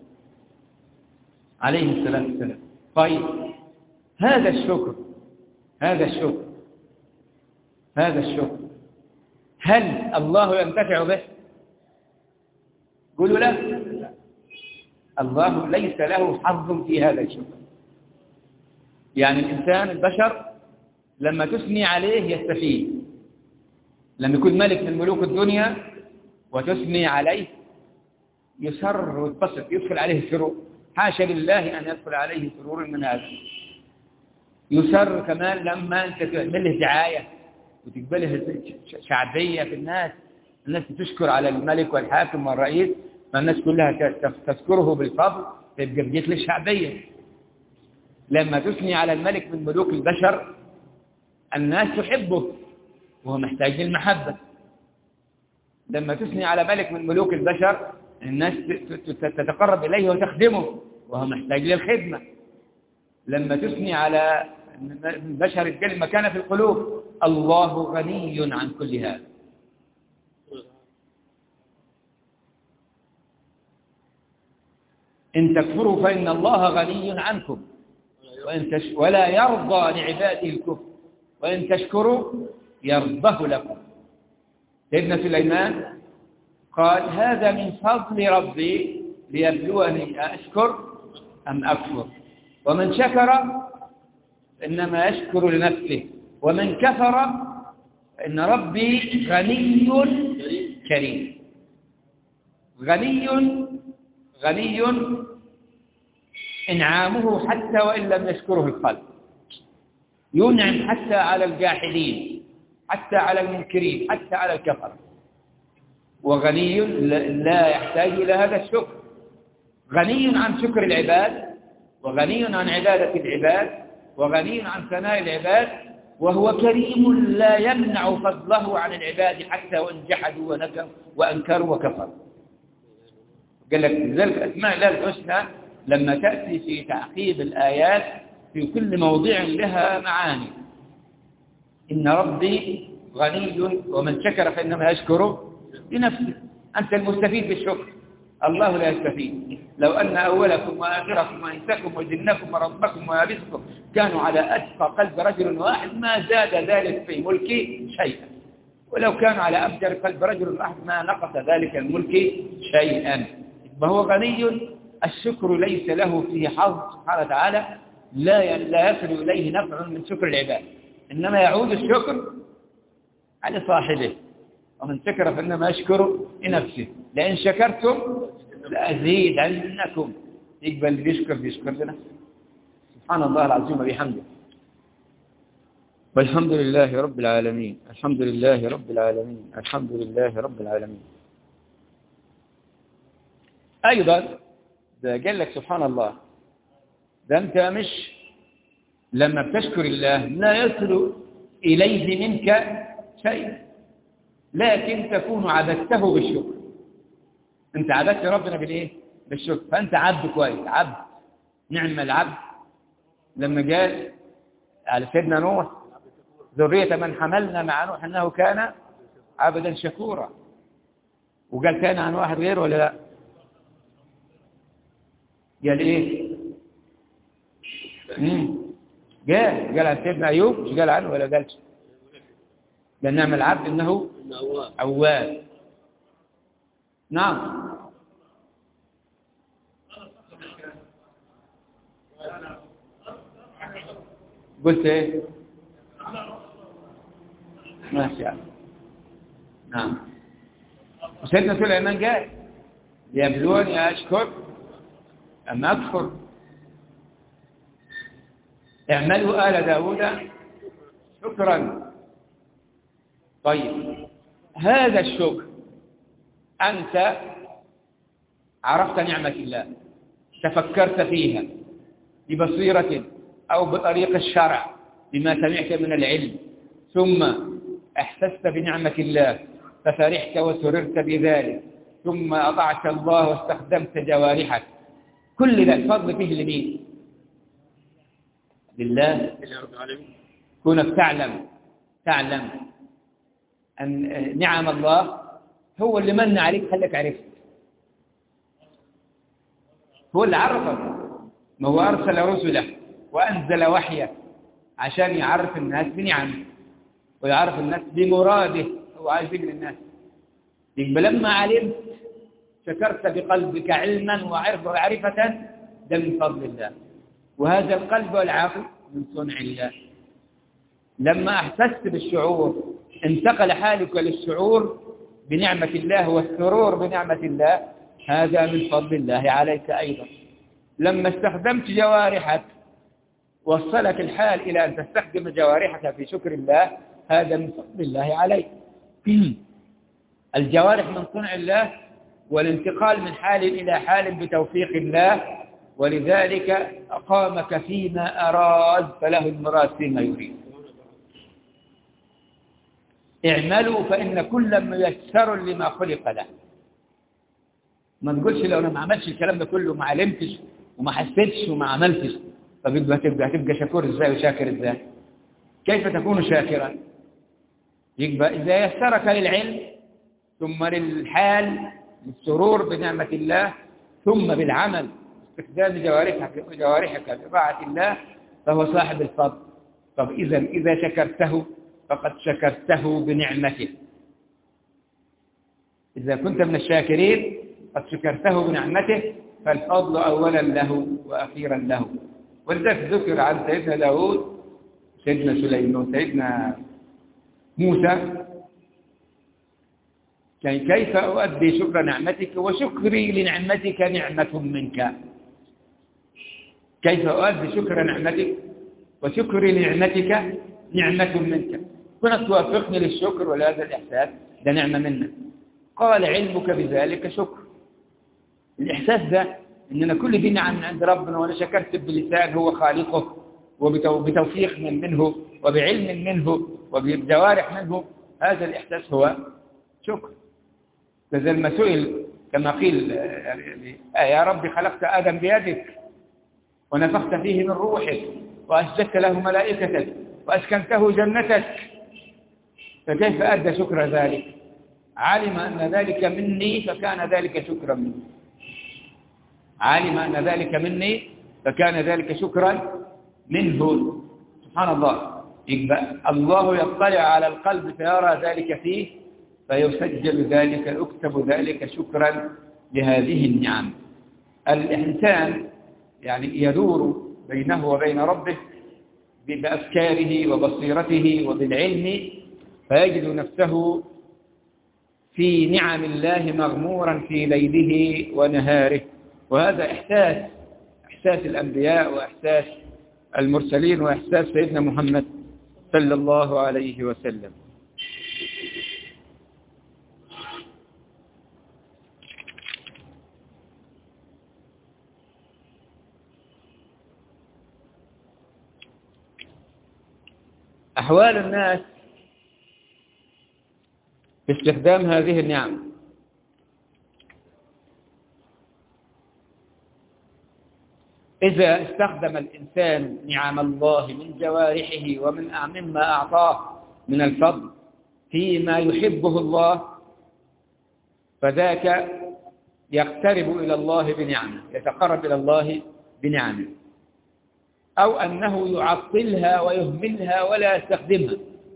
الصلاة والسلام. طيب هذا الشكر هذا الشكر، هذا الشكر هل الله ينتفع به؟ قولوا لا، الله ليس له حظ في هذا الشكر. يعني الإنسان البشر لما تثني عليه يستفيد، لما يكون ملك من ملوك الدنيا وتثني عليه يسر ويتبسط، يدخل عليه سرور، حاشا لله أن يدخل عليه سرور من هذا. يسر كمان لما أنت تعمل له دعاية وتقبله شعبية في الناس تشكر على الملك والحاكم والرئيس، فالناس كلها تذكره بالفضل، تبقى بجيت للشعبية. لما تثني على الملك من ملوك البشر الناس تحبه وهو محتاج للمحبة. لما تثني على ملك من ملوك البشر الناس تتقرب إليه وتخدمه وهو محتاج للخدمة. لما تثني على البشر الكلمة كان في القلوب، الله غني عن كل هذا. إن تكفروا فإن الله غني عنكم ولا يرضى لعباده الكفر وإن تشكروا يرضه لكم. سيدنا سليمان قال هذا من فضل ربي ليبلوني أشكر أم أكفر، ومن شكر إنما يشكر لنفسه ومن كفر إن ربي غني كريم. غني إنعامه حتى وإن لم يشكره الخلق، ينعم حتى على الجاحدين، حتى على المنكرين، حتى على الكفر. وغني لا يحتاج إلى هذا الشكر، غني عن شكر العباد، وغني عن عبادة العباد، وغني عن ثناء العباد، وهو كريم لا يمنع فضله عن العباد حتى وإن جحدوا وأنكروا وكفروا. قال لك ذلك أسماء الله الحسنى لما تأتي في تعقيب الآيات في كل موضع لها معاني. إن ربي غني ومن شكر فإنما يشكر لنفسه. أنت المستفيد بالشكر، الله لا يستفيد. لو أن أولكم وآخركم وإنسكم وجنكم وربكم ويابسكم كانوا على أتقى قلب رجل واحد ما زاد ذلك في ملكي شيئا، ولو كانوا على أفجر قلب رجل واحد ما نقص ذلك الملك شيئا. فهو غني، الشكر ليس له فيه حظ سبحانه وتعالى، لا يصل إليه نفع من شكر العباد، إنما يعود الشكر على صاحبه. ومن شكر فإنما يشكر لنفسه، لئن شكرتم لأزيدنكم. يقبل بيشكر لنفسه. سبحان الله العظيم وبحمده. والحمد لله رب العالمين، الحمد لله رب العالمين، الحمد لله رب العالمين. أيضا ده قال لك سبحان الله، ده أنت مش لما بتشكر الله لا يصل إليه منك شيء، لكن تكون عبدته بالشكر. أنت عبدت ربنا بالإيه؟ بالشكر. فأنت عبد كويس، عبد نعم العبد. لما قال على سيدنا نوح ذرية من حملنا مع نوح أنه كان عبدا شكورا، وقال كان عن واحد غيره ولا لا؟ قال إيه؟ قال عن سيدنا أيوب، مش قال عنه ولا قالش؟ قال نعم العبد إنه أواب. نعم. قلت إيه؟ ماشي يعني. نعم. وسيدنا سليمان قال ليبلوني أشكر أم أكفر. اعملوا آل داود شكرا. طيب هذا الشكر أنت عرفت نعمة الله، تفكرت فيها ببصيرة أو بطريق الشرع بما سمعت من العلم، ثم احسست بنعمة الله ففرحت وسررت بذلك، ثم أطعت الله واستخدمت جوارحك. كل ذا الفضل فيه لمين؟ لله. كونك تعلم أن نعم الله هو اللي من عليك خلك عرفت، هو اللي عرفك. ما هو أرسل رسله وأنزل وحيه عشان يعرف الناس بنعمه ويعرف الناس بمراده هو عايز يجري الناس. يبقى لما علمت شكرت بقلبك علما ومعرفة، ده من فضل الله. وهذا القلب والعقل من صنع الله. لما أحسست بالشعور انتقل حالك للشعور بنعمة الله والسرور بنعمة الله، هذا من فضل الله عليك أيضا. لما استخدمت جوارحك وصلك الحال إلى أن تستخدم جوارحك في شكر الله، هذا من فضل الله عليك. الجوارح من صنع الله، والانتقال من حال إلى حال بتوفيق الله، ولذلك أقامك فيما أراد فله المراد فيما يريد. اعملوا فإن كل ميسر لما خلق له. ما تقولش لو أنا ما عملتش الكلام ده كله وما علمتش وما حسيتش وما عملتش، طب هتبقى شكور إزاي وشاكر إزاي؟ كيف تكون شاكرا؟ يبقى إذا يسرك للعلم ثم للحال للسرور بنعمة الله ثم بالعمل استخدام جوارحك بطاعة الله، فهو صاحب الفضل. طب إذا شكرته فقد شكرته بنعمته. إذا كنت من الشاكرين قد شكرته بنعمته، فالفضل أولا له وأخيرا له. ولذلك ذكر عن سيدنا داود سيدنا سليمان وسيدنا موسى كيف أؤدي شكر نعمتك وشكري لنعمتك نعمة منك. كيف أؤدي شكر نعمتك وشكري لنعمتك نعمة منك. كنت توافقني للشكر ولهذا الإحساس ده نعمة منك. قال علمك بذلك شكر. الإحساس ده إننا كل دي نعم من عند ربنا، وأنا شكرت بلسان هو خالقه وبتوفيق منه وبعلم منه وبجوارح منه، هذا الإحساس هو شكر. فإذا ما سئل كما قيل يا رب خلقت آدم بيدك ونفخت فيه من روحك وأسجدت له ملائكتك وأسكنته جنتك، فكيف أدى شكر ذلك؟ علم أن ذلك مني فكان ذلك شكرا مني. علم أن ذلك مني فكان ذلك شكرا منه. سبحان الله. يبقى الله يطلع على القلب فيرى ذلك فيه فيسجل ذلك، يكتب ذلك شكرا لهذه النعم. الإنسان يعني يدور بينه وبين ربه بأفكاره وبصيرته وبالعلم، فيجد نفسه في نعم الله مغمورا في ليله ونهاره. وهذا إحساس الأنبياء وإحساس المرسلين وإحساس سيدنا محمد صلى الله عليه وسلم. أحوال الناس في استخدام هذه النعم. إذا استخدم الإنسان نعم الله من جوارحه مما أعطاه من الفضل فيما يحبه الله، فذاك يقترب إلى الله بنعمه، يتقرب إلى الله بنعمه. أو أنه يعطلها ويهملها ولا يستخدمها.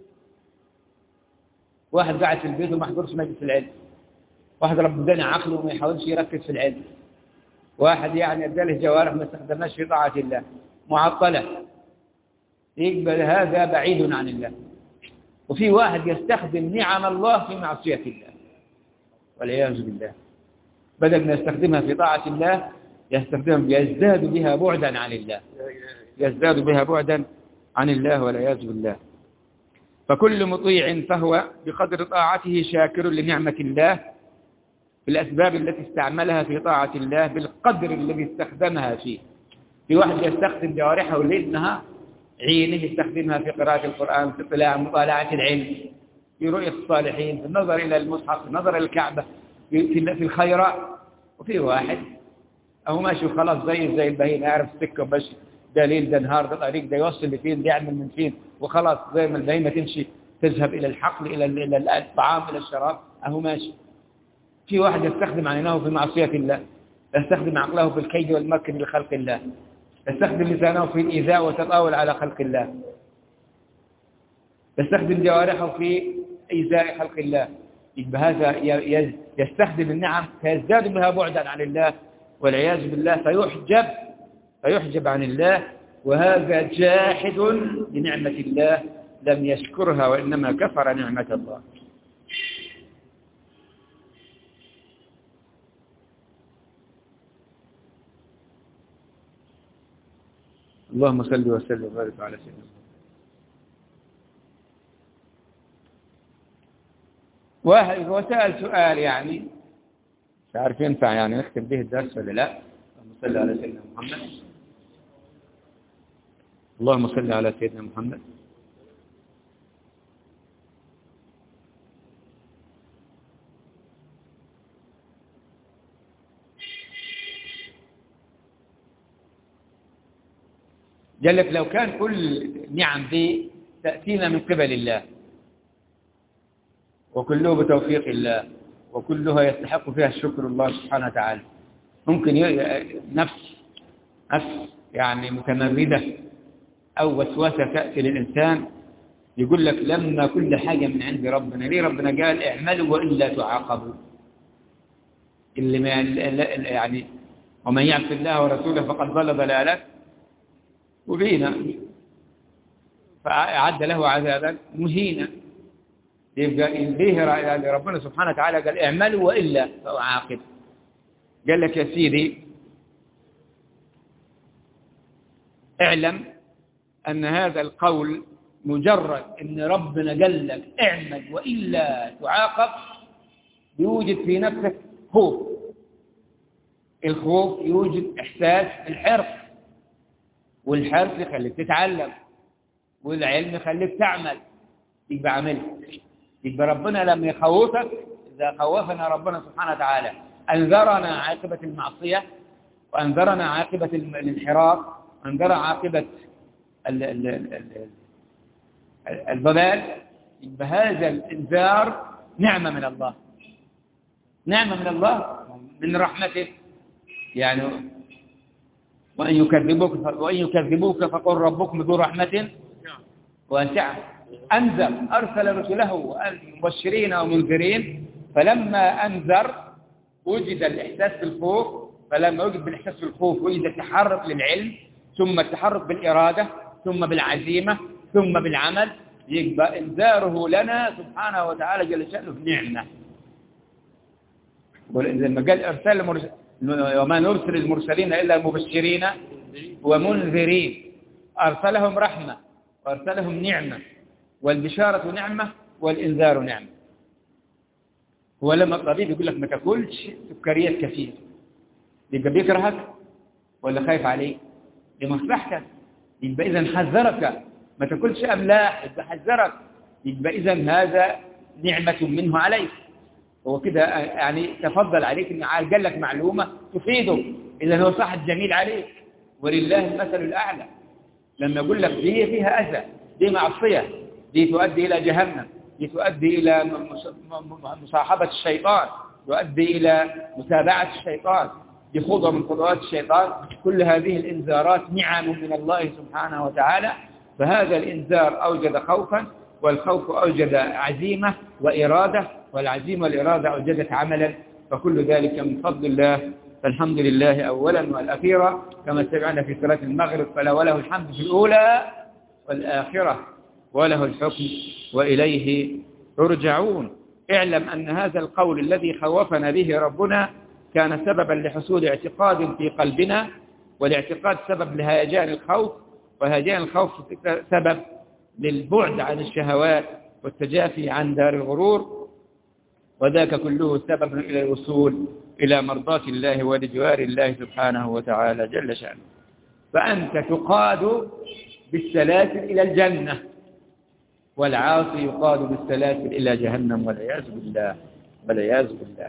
واحد قاعد في البيت وما حضرش مجلس العلم، واحد ربنا عقله وما يحاولش يركز في العلم، واحد يعني اداله جوارح ما استخدمناش في طاعة الله معطلة، يقبل هذا بعيد عن الله. وفي واحد يستخدم نعم الله في معصية الله والعياذ بالله، بدل ما يستخدمها في طاعة الله يزداد بها بعدا عن الله، يزداد بها بعدا عن الله والعياذ بالله. فكل مطيع فهو بقدر طاعته شاكر لنعمة الله بالأسباب التي استعملها في طاعة الله بالقدر الذي استخدمها فيه. في واحد يستخدم جوارحه ليل نهار، عينه يستخدمها في قراءة القرآن، في مطالعة العلم، في رؤية الصالحين، في النظر إلى المصحف، في النظر إلى الكعبة، في الخيرات. وفي واحد أهو ماشي وخلاص زي البهيمة، يعرف السكة وماشي، ده ليل ده نهار، ده طريق، ده يوصل لفين، ده يعمل من فين، وخلاص زي ما البهيمة تمشي تذهب إلى الحقل إلى الطعام إلى الشراب، أهو ماشي. في واحد يستخدم عينه في معصية الله، يستخدم عقله في الكيد والمكر لخلق الله، يستخدم لسانه في الإيذاء والتطاول على خلق الله، يستخدم جوارحه في إيذاء خلق الله، يبقى هذا يستخدم النعم فيزداد بها بعدا عن الله والعياذ بالله، فيحجب عن الله، وهذا جاحد لنعمة الله لم يشكرها وإنما كفر نعمة الله. اللهم صل وسلم وبارك على سيدنا واحد وسأل سؤال يعني مش عارف ينفع يعني نختم به الدرس ولا لا. اللهم صل على سيدنا محمد. اللهم صل على سيدنا محمد. قال لك لو كان كل نعم دي تأتينا من قبل الله وكله بتوفيق الله وكلها يستحق فيها الشكر الله سبحانه وتعالى، ممكن نفس يعني متمردة أو وسوسة تأتي للإنسان يقول لك لما كل حاجة من عند ربنا، ليه ربنا قال اعملوا وإلا تعاقبوا؟ اللي ما يعني ومن يعص الله ورسوله فقد ضل ضلالا مبينا فأعد له عذابا مهينا. يبقى ليه ربنا سبحانه وتعالى قال اعملوا وإلا فأعاقب؟ قال لك يا سيدي اعلم أن هذا القول مجرد أن ربنا قال لك اعمل وإلا تعاقب يوجد في نفسك خوف. الخوف يوجد إحساس الحرص، والحرص يخليك تتعلم، والعلم يخليك تعمل، يبقى عملت. يبقى ربنا لما يخوفك، إذا خوفنا ربنا سبحانه وتعالى أنذرنا عاقبة المعصية وأنذرنا عاقبة الانحراف وأنذرنا عاقبة الضلال، يبقى هذا الإنذار نعمة من الله، نعمة من الله من رحمته. يعني وإن يكذبوك فقل ربكم ذو رحمة واسعة. أنذر، أرسل رسله مبشرين ومنذرين، فلما أنذر وجد الإحساس بالخوف، فلما وجد بالإحساس بالخوف وجد التحرك للعلم، ثم التحرك بالإرادة، ثم بالعزيمة، ثم بالعمل. يبقى إنذاره لنا سبحانه وتعالى جل شأنه نعمة. لما قال أرسل وما نرسل المرسلين إلا مبشرين ومنذرين، أرسلهم رحمة وأرسلهم نعمة، والبشارة نعمة والإنذار نعمة. هو لما الطبيب يقول لك ما تاكلش سكريات كثير، يبقى بيكرهك ولا خايف عليك؟ لمصلحتك. يبقى إذا حذرك ما تاكلش أملاح، يبقى حذرك، يبقى إذا هذا نعمة منه عليك. هو كده يعني تفضل عليك إن قال لك معلومة تفيده، إذا هو صح الجميل عليك، ولله المثل الأعلى. لما يقول لك دي فيها أذى، دي معصية، دي تؤدي إلى جهنم، دي تؤدي إلى مصاحبة الشيطان، تؤدي إلى متابعة الشيطان، دي خطوة من خطوات الشيطان، كل هذه الإنذارات نعم من الله سبحانه وتعالى. فهذا الإنذار أوجد خوفا، والخوف أوجد عزيمة وإرادة، والعزيمة والإرادة أوجدت عملا، فكل ذلك من فضل الله. فالحمد لله أولا والأخيرا، كما سمعنا في صلاة المغرب، فلا وله الحمد في الأولى والآخرة وله الحكم وإليه ترجعون. اعلم أن هذا القول الذي خوفنا به ربنا كان سببا لحصول اعتقاد في قلبنا، والاعتقاد سبب لهيجان الخوف، وهيجان الخوف سبب للبعد عن الشهوات والتجافي عن دار الغرور، وذاك كله سبب إلى الوصول إلى مرضاة الله ولجوار الله سبحانه وتعالى جل شأنه. فأنت تقاد بالسلاسل إلى الجنة، والعاصي يقاد بالسلاسل إلى جهنم والعياذ بالله والعياذ بالله.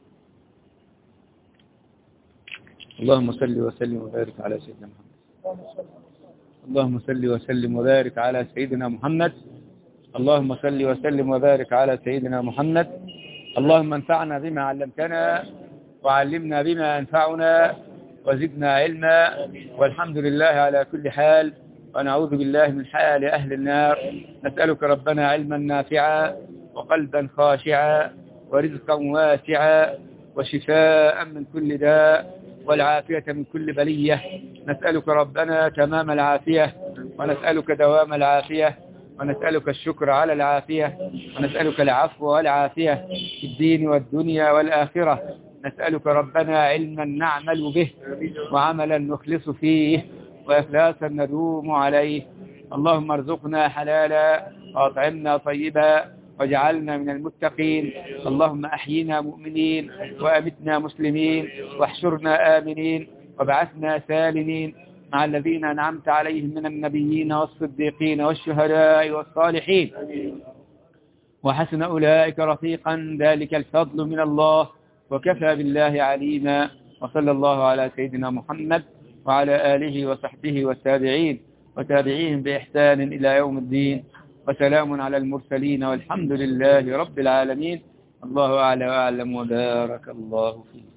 اللهم صل وسلم وبارك على سيدنا محمد. اللهم صل وسلم وبارك على سيدنا محمد. اللهم صل وسلم وبارك على سيدنا محمد. اللهم انفعنا بما علمتنا وعلمنا بما ينفعنا وزدنا علما، والحمد لله على كل حال. ونعوذ بالله من حال أهل النار. نسألك ربنا علما نافعا وقلبا خاشعا ورزقا واسعا وشفاء من كل داء والعافية من كل بلية. نسألك ربنا تمام العافية، ونسألك دوام العافية، ونسألك الشكر على العافية، ونسألك العفو والعافية في الدين والدنيا والآخرة. نسألك ربنا علما نعمل به وعملا نخلص فيه وإخلاصا ندوم عليه. اللهم ارزقنا حلالا وأطعمنا طيبا واجعلنا من المتقين. اللهم أحينا مؤمنين وأمتنا مسلمين واحشرنا آمنين وابعثنا سالمين مع الذين أنعمت عليهم من النبيين والصديقين والشهداء والصالحين وحسن أولئك رفيقا. ذلك الفضل من الله وكفى بالله عليما. وصلى الله على سيدنا محمد وعلى آله وصحبه والتابعين وتابعيهم بإحسان إلى يوم الدين. وسلام على المرسلين والحمد لله رب العالمين. الله أعلى وأعلم وبارك الله فيك.